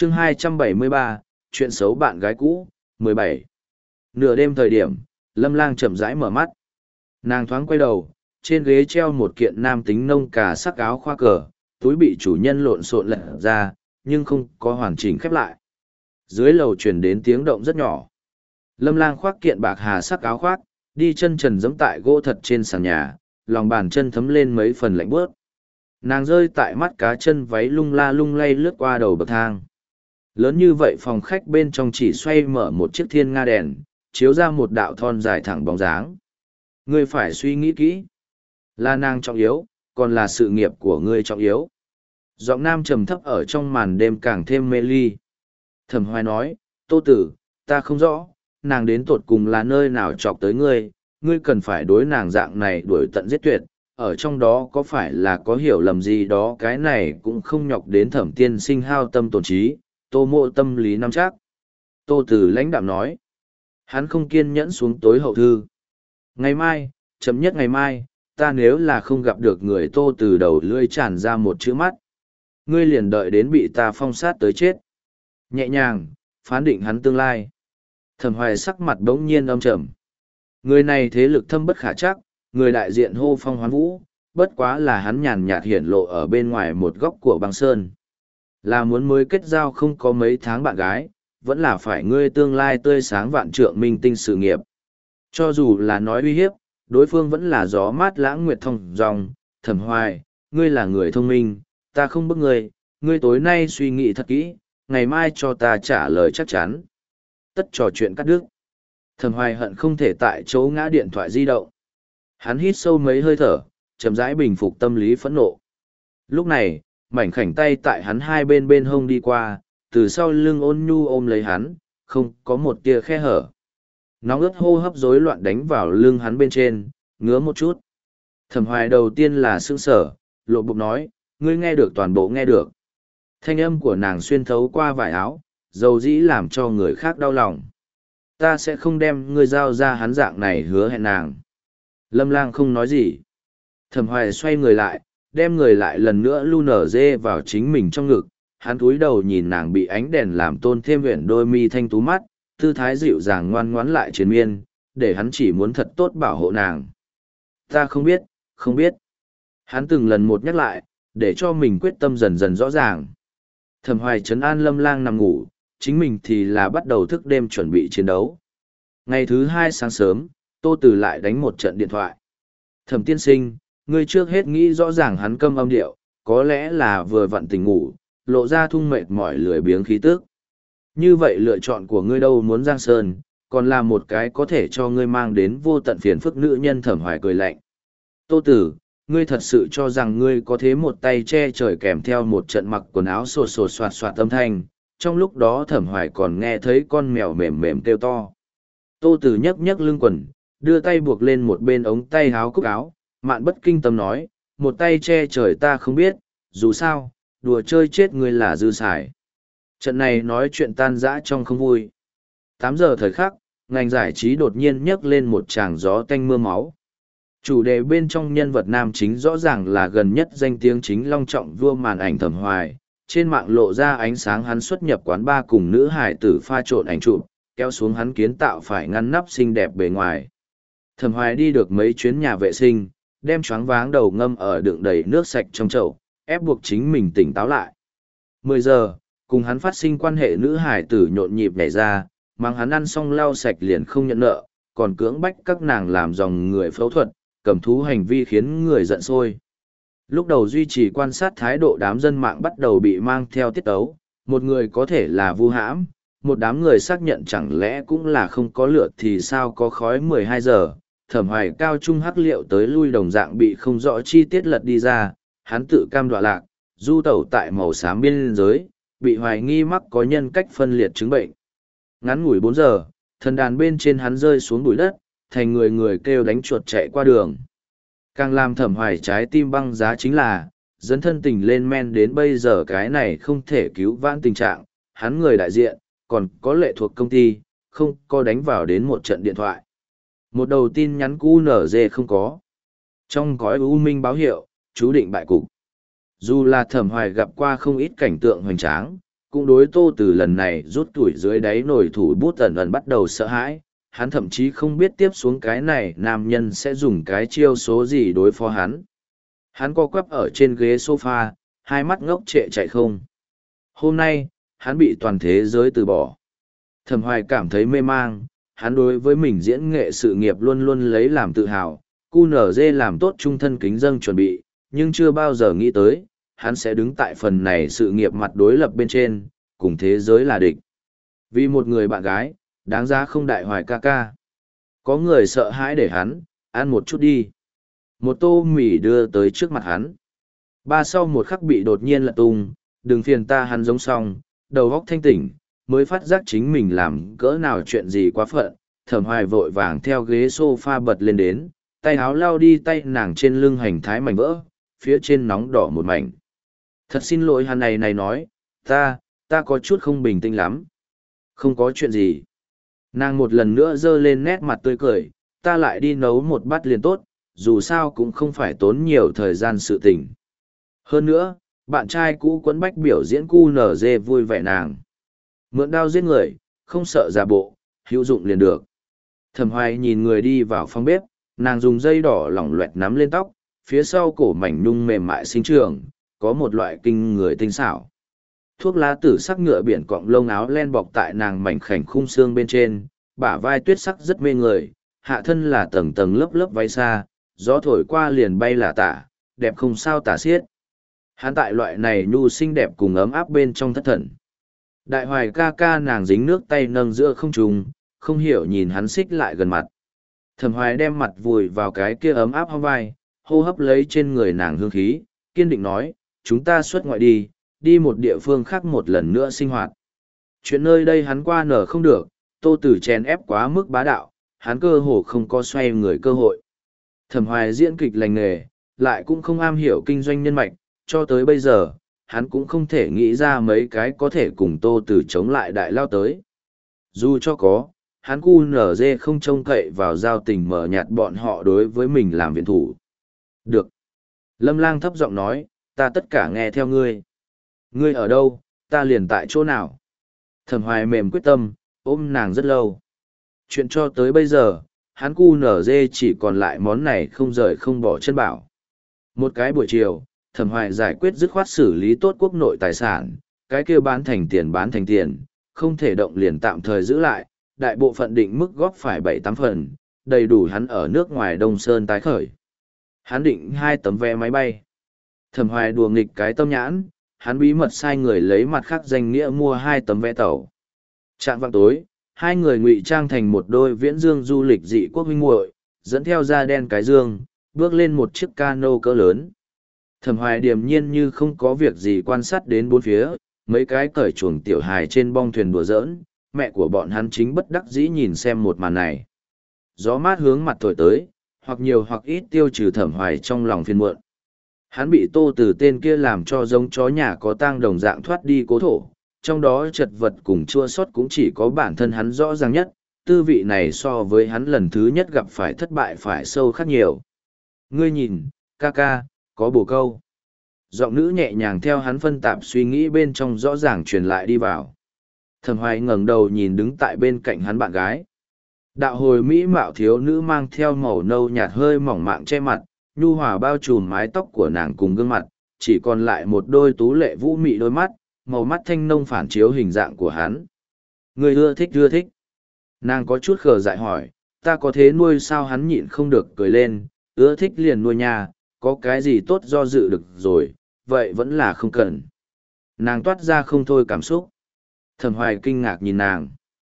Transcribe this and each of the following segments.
chương 273, chuyện xấu bạn gái cũ, 17. Nửa đêm thời điểm, Lâm Lang chậm rãi mở mắt. Nàng thoáng quay đầu, trên ghế treo một kiện nam tính nông cà sắc áo khoác cờ, túi bị chủ nhân lộn xộn lật ra, nhưng không có hoàn chỉnh khép lại. Dưới lầu truyền đến tiếng động rất nhỏ. Lâm Lang khoác kiện bạc hà sắc áo khoác, đi chân trần giẫm tại gỗ thật trên sàn nhà, lòng bàn chân thấm lên mấy phần lạnh bước. Nàng rơi tại mắt cá chân váy lung la lung lay lướt qua đầu bậc thang. Lớn như vậy phòng khách bên trong chỉ xoay mở một chiếc thiên nga đèn, chiếu ra một đạo thon dài thẳng bóng dáng. Ngươi phải suy nghĩ kỹ. Là nàng trọng yếu, còn là sự nghiệp của ngươi trọng yếu. Giọng nam trầm thấp ở trong màn đêm càng thêm mê ly. Thẩm Hoài nói, Tô Tử, ta không rõ, nàng đến tột cùng là nơi nào chọc tới ngươi, ngươi cần phải đối nàng dạng này đuổi tận giết tuyệt, ở trong đó có phải là có hiểu lầm gì đó, cái này cũng không nhọc đến Thẩm tiên sinh hao tâm tổn trí, Tô Mộ tâm lý nắm chắc. Tô Tử lãnh đạm nói, hắn không kiên nhẫn xuống tối hậu thư. Ngày mai, chậm nhất ngày mai, ta nếu là không gặp được người, Tô Tử đầu lưỡi tràn ra một chữ mắt. Ngươi liền đợi đến bị ta phong sát tới chết. Nhẹ nhàng, phán định hắn tương lai. Thẩm Hoài sắc mặt bỗng nhiên âm trầm. Người này thế lực thâm bất khả chắc, người đại diện hô phong hoán vũ, bất quá là hắn nhàn nhạt hiển lộ ở bên ngoài một góc của băng sơn. Là muốn mới kết giao không có mấy tháng bạn gái, vẫn là phải ngươi tương lai tươi sáng vạn trượng minh tinh sự nghiệp. Cho dù là nói uy hiếp, đối phương vẫn là gió mát lãng nguyệt thông dòng. Thẩm Hoài, ngươi là người thông minh, ta không bức ngươi tối nay suy nghĩ thật kỹ, ngày mai cho ta trả lời chắc chắn. Tất trò chuyện cắt đứt. Thẩm Hoài hận không thể tại chỗ ngã điện thoại di động. Hắn hít sâu mấy hơi thở, chậm rãi bình phục tâm lý phẫn nộ. Lúc này, mảnh khảnh tay tại hắn hai bên hông đi qua, từ sau lưng ôn nhu ôm lấy hắn, không có một tia khe hở. Nóng ướt hô hấp rối loạn đánh vào lưng hắn bên trên, ngứa một chút. Thẩm Hoài đầu tiên là sững sờ, lộ bụng nói, ngươi nghe được, toàn bộ nghe được. Thanh âm của nàng xuyên thấu qua vải áo, dầu dĩ làm cho người khác đau lòng. Ta sẽ không đem ngươi giao ra, hắn dạng này hứa hẹn nàng. Lâm Lang không nói gì. Thẩm Hoài xoay người lại, đem người lại lần nữa lu nở dê vào chính mình trong ngực. Hắn cúi đầu nhìn nàng bị ánh đèn làm tôn thêm huyện đôi mi thanh tú mắt, tư thái dịu dàng ngoan ngoãn lại triền miên, để hắn chỉ muốn thật tốt bảo hộ nàng. Ta không biết, không biết. Hắn từng lần một nhắc lại, để cho mình quyết tâm dần dần rõ ràng. Thẩm Hoài trấn an Lâm Lang nằm ngủ, chính mình thì là bắt đầu thức đêm chuẩn bị chiến đấu. Ngày thứ 2 sáng sớm, Tô Tử lại đánh một trận điện thoại. Thẩm tiên sinh, ngươi trước hết nghĩ rõ ràng hắn câm âm điệu, có lẽ là vừa vặn tỉnh ngủ, lộ ra thung mệt mỏi lười biếng khí tức. Như vậy lựa chọn của ngươi đâu muốn giang sơn, còn là một cái có thể cho ngươi mang đến vô tận phiền phức nữ nhân. Thẩm Hoài cười lạnh. Tô Tử, ngươi thật sự cho rằng ngươi có thế một tay che trời kèm theo một trận mặc quần áo sột sột soạt soạt âm thanh, trong lúc đó Thẩm Hoài còn nghe thấy con mèo mềm mềm kêu to. Tô Tử nhấc nhấc lưng quần, đưa tay buộc lên một bên ống tay áo cúc áo, mạn bất kinh tâm nói, một tay che trời ta không biết, dù sao, đùa chơi chết ngươi là dư xài. Trận này nói chuyện tan rã trong không vui. 8 giờ thời khắc, ngành giải trí đột nhiên nhấc lên một tràng gió tanh mưa máu. Chủ đề bên trong nhân vật nam chính rõ ràng là gần nhất danh tiếng chính long trọng vua màn ảnh Thẩm Hoài, trên mạng lộ ra ánh sáng hắn xuất nhập quán bar cùng nữ hải tử pha trộn ảnh chụp, kéo xuống hắn kiến tạo phải ngăn nắp xinh đẹp bề ngoài. Thẩm Hoài đi được mấy chuyến nhà vệ sinh, đem choáng váng đầu ngâm ở đựng đầy nước sạch trong chậu, ép buộc chính mình tỉnh táo lại. 10 giờ, cùng hắn phát sinh quan hệ nữ hải tử nhộn nhịp nhảy ra, mang hắn ăn xong lau sạch liền không nhận nợ, còn cưỡng bách các nàng làm dòng người phẫu thuật, cầm thú hành vi khiến người giận sôi. Lúc đầu duy trì quan sát thái độ đám dân mạng bắt đầu bị mang theo tiết tấu, một người có thể là vu hãm, một đám người xác nhận chẳng lẽ cũng là không có lửa thì sao có khói. 12 giờ, Thẩm Hoài cao trung hắc liệu tới lui đồng dạng bị không rõ chi tiết lật đi ra, hắn tự cam đoạ lạc, du tẩu tại màu xám biên giới, bị hoài nghi mắc có nhân cách phân liệt chứng bệnh. Ngắn ngủi 4 giờ, thần đàn bên trên hắn rơi xuống bụi đất, thành người người kêu đánh chuột chạy qua đường. Càng làm Thẩm Hoài trái tim băng giá chính là, dẫn thân tình lên men đến bây giờ cái này không thể cứu vãn tình trạng, hắn người đại diện, còn có lệ thuộc công ty, không có đánh vào đến một trận điện thoại. Một đầu tin nhắn QNZ không có. Trong gói U Minh báo hiệu, chú định bại cục. Dù là Thẩm Hoài gặp qua không ít cảnh tượng hoành tráng, cũng đối Tô Từ lần này rút tuổi dưới đáy nồi thủ bút ẩn ẩn bắt đầu sợ hãi, hắn thậm chí không biết tiếp xuống cái này nam nhân sẽ dùng cái chiêu số gì đối phó hắn. Hắn co quắp ở trên ghế sofa, hai mắt ngốc trệ chạy không. Hôm nay, hắn bị toàn thế giới từ bỏ. Thẩm Hoài cảm thấy mê mang, hắn đối với mình diễn nghệ sự nghiệp luôn luôn lấy làm tự hào, QNZ làm tốt trung thân kính dâng chuẩn bị, nhưng chưa bao giờ nghĩ tới, hắn sẽ đứng tại phần này sự nghiệp mặt đối lập bên trên, cùng thế giới là địch. Vì một người bạn gái, đáng giá không đại Hoài ca ca. Có người sợ hãi để hắn, ăn một chút đi. Một tô mì đưa tới trước mặt hắn. Ba sau một khắc bị đột nhiên lật tung, đừng phiền ta, hắn giống xong, đầu óc thanh tỉnh, mới phát giác chính mình làm cỡ nào chuyện gì quá phận. Thẩm Hoài vội vàng theo ghế sofa bật lên đến, tay áo lao đi tay nàng trên lưng hành thái mảnh vỡ, phía trên nóng đỏ một mảnh. Thật xin lỗi, hắn này nói, ta có chút không bình tĩnh lắm. Không có chuyện gì. Nàng một lần nữa giơ lên nét mặt tươi cười, ta lại đi nấu một bát liền tốt, dù sao cũng không phải tốn nhiều thời gian sự tình. Hơn nữa, bạn trai cũ Quấn Bách biểu diễn QNZ vui vẻ nàng. Mượn đao giết người, không sợ giả bộ, hữu dụng liền được. Thẩm Hoài nhìn người đi vào phòng bếp, nàng dùng dây đỏ lỏng loẹt nắm lên tóc, phía sau cổ mảnh nhung mềm mại sinh trường, có một loại kinh người tinh xảo. Thuốc lá tử sắc ngựa biển cọng lông áo len bọc tại nàng mảnh khảnh khung xương bên trên, bả vai tuyết sắc rất mê người, hạ thân là tầng tầng lớp lớp váy xa, gió thổi qua liền bay là tả, đẹp không sao tả xiết. Hắn tại loại này nhu xinh đẹp cùng ấm áp bên trong thất thần. Đại Hoài ca ca, nàng dính nước tay nâng giữa không trung, không hiểu nhìn hắn xích lại gần mặt. Thẩm Hoài đem mặt vùi vào cái kia ấm áp hông vai, hô hấp lấy trên người nàng hương khí, kiên định nói, chúng ta xuất ngoại đi một địa phương khác một lần nữa sinh hoạt. Chuyện nơi đây hắn qua nở không được, Tô Tử chèn ép quá mức bá đạo, hắn cơ hồ không có xoay người cơ hội. Thẩm Hoài diễn kịch lành nghề, lại cũng không am hiểu kinh doanh nhân mạch, cho tới bây giờ, hắn cũng không thể nghĩ ra mấy cái có thể cùng Tô Tử chống lại đại lao tới. Dù cho có, hắn QNZ không trông cậy vào giao tình mở nhạt bọn họ đối với mình làm viện thủ. Được. Lâm Lang thấp giọng nói, ta tất cả nghe theo ngươi. Ngươi ở đâu, ta liền tại chỗ nào. Thẩm Hoài mềm quyết tâm, ôm nàng rất lâu. Chuyện cho tới bây giờ, hắn QNZ chỉ còn lại món này không rời không bỏ chân bảo. Một cái buổi chiều, Thẩm Hoài giải quyết dứt khoát xử lý tốt quốc nội tài sản, cái kia bán thành tiền, không thể động liền tạm thời giữ lại, đại bộ phận định mức góp phải 7-8 phần, đầy đủ hắn ở nước ngoài Đông Sơn tái khởi. Hắn định 2 tấm vé máy bay. Thẩm Hoài đùa nghịch cái tâm nhãn, hắn bí mật sai người lấy mặt khác danh nghĩa mua 2 tấm vé tàu. Trạm vạng tối, hai người ngụy trang thành một đôi viễn dương du lịch dị quốc huynh muội, dẫn theo da đen cái dương, bước lên một chiếc cano cỡ lớn. Thẩm Hoài điềm nhiên như không có việc gì quan sát đến bốn phía, mấy cái cởi chuồng tiểu hài trên bong thuyền đùa giỡn, mẹ của bọn hắn chính bất đắc dĩ nhìn xem một màn này. Gió mát hướng mặt thổi tới, hoặc nhiều hoặc ít tiêu trừ Thẩm Hoài trong lòng phiền muộn. Hắn bị Tô Từ tên kia làm cho giống chó nhà có tang đồng dạng thoát đi cố thổ, trong đó chật vật cùng chua xót cũng chỉ có bản thân hắn rõ ràng nhất, tư vị này so với hắn lần thứ nhất gặp phải thất bại phải sâu khác nhiều. Ngươi nhìn, ca ca, có bồ câu. Giọng nữ nhẹ nhàng theo hắn phân tạp suy nghĩ bên trong rõ ràng truyền lại đi vào. Thẩm Hoài ngẩng đầu nhìn đứng tại bên cạnh hắn bạn gái. Đạo hồi mỹ mạo thiếu nữ mang theo màu nâu nhạt hơi mỏng mạng che mặt, nhu hòa bao trùm mái tóc của nàng cùng gương mặt, chỉ còn lại một đôi tú lệ vũ mị đôi mắt, màu mắt thanh nông phản chiếu hình dạng của hắn. Người ưa thích. Nàng có chút khờ dại hỏi, ta có thế nuôi sao? Hắn nhịn không được cười lên, ưa thích liền nuôi nhà, có cái gì tốt do dự được rồi, vậy vẫn là không cần. Nàng toát ra không thôi cảm xúc. Thẩm Hoài kinh ngạc nhìn nàng.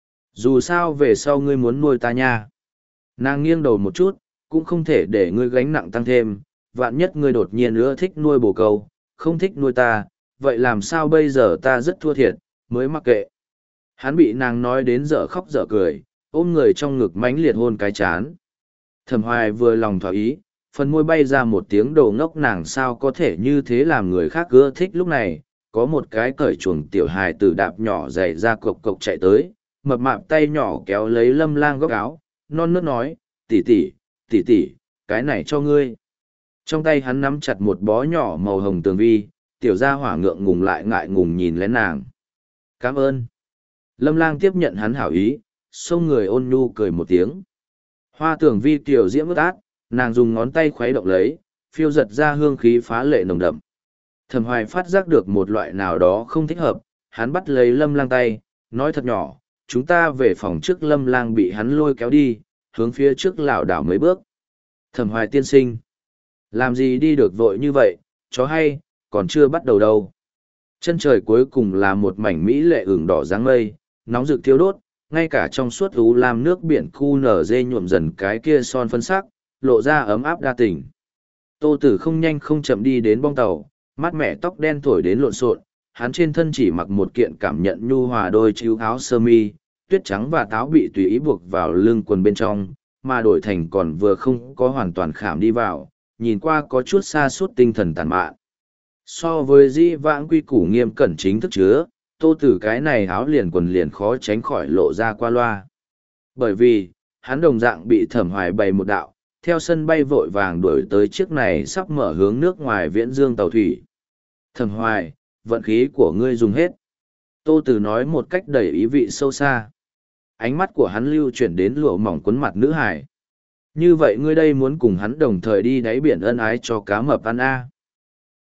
Dù sao về sau ngươi muốn nuôi ta nha. Nàng nghiêng đầu một chút, cũng không thể để ngươi gánh nặng tăng thêm, vạn nhất ngươi đột nhiên ưa thích nuôi bồ câu, không thích nuôi ta, vậy làm sao bây giờ? Ta rất thua thiệt, mới mặc kệ. Hắn bị nàng nói đến dở khóc dở cười, ôm người trong ngực mãnh liệt hôn cái chán. Thẩm Hoài vừa lòng thỏa ý, phần môi bay ra một tiếng đồ ngốc, nàng sao có thể như thế làm người khác ưa thích. Lúc này, có một cái cởi chuồng tiểu hài tử đạp nhỏ giày ra cộc cộc chạy tới, mập mạp tay nhỏ kéo lấy Lâm Lang góc áo, non nớt nói, tỷ tỷ, cái này cho ngươi. Trong tay hắn nắm chặt một bó nhỏ màu hồng tường vi, tiểu gia hỏa ngượng ngùng lại ngại ngùng nhìn lén nàng. Cảm ơn. Lâm Lang tiếp nhận hắn hảo ý, xông người ôn nhu cười một tiếng. Hoa tưởng vi tiểu diễm ướt át, nàng dùng ngón tay khuấy động lấy, phiêu giật ra hương khí phá lệ nồng đậm. Thẩm Hoài phát giác được một loại nào đó không thích hợp, hắn bắt lấy Lâm Lang tay, nói thật nhỏ, chúng ta về phòng trước. Lâm Lang bị hắn lôi kéo đi, hướng phía trước lảo đảo mấy bước. Thẩm Hoài tiên sinh, làm gì đi được vội như vậy, chó hay, còn chưa bắt đầu đâu. Chân trời cuối cùng là một mảnh mỹ lệ ửng đỏ dáng mây, nóng rực thiêu đốt, ngay cả trong suốt u lam nước biển cu nở dê nhuộm dần cái kia son phân sắc, lộ ra ấm áp đa tình. Tô Tử không nhanh không chậm đi đến bong tàu, mát mẻ tóc đen thổi đến lộn xộn, hắn trên thân chỉ mặc một kiện cảm nhận nhu hòa đôi chiếu áo sơ mi, tuyết trắng và táo bị tùy ý buộc vào lưng quần bên trong, mà đổi thành còn vừa không có hoàn toàn khảm đi vào, nhìn qua có chút xa suốt tinh thần tàn mạn. So với di vãng quy củ nghiêm cẩn chính thức chứa, Tô Tử cái này áo liền quần liền khó tránh khỏi lộ ra qua loa. Bởi vì, hắn đồng dạng bị Thẩm Hoài bày một đạo, theo sân bay vội vàng đuổi tới chiếc này sắp mở hướng nước ngoài viễn dương tàu thủy. Thẩm Hoài, vận khí của ngươi dùng hết. Tô Tử nói một cách đầy ý vị sâu xa. Ánh mắt của hắn lưu chuyển đến lụa mỏng quấn mặt nữ hải. Như vậy ngươi đây muốn cùng hắn đồng thời đi đáy biển ân ái cho cá mập ăn a?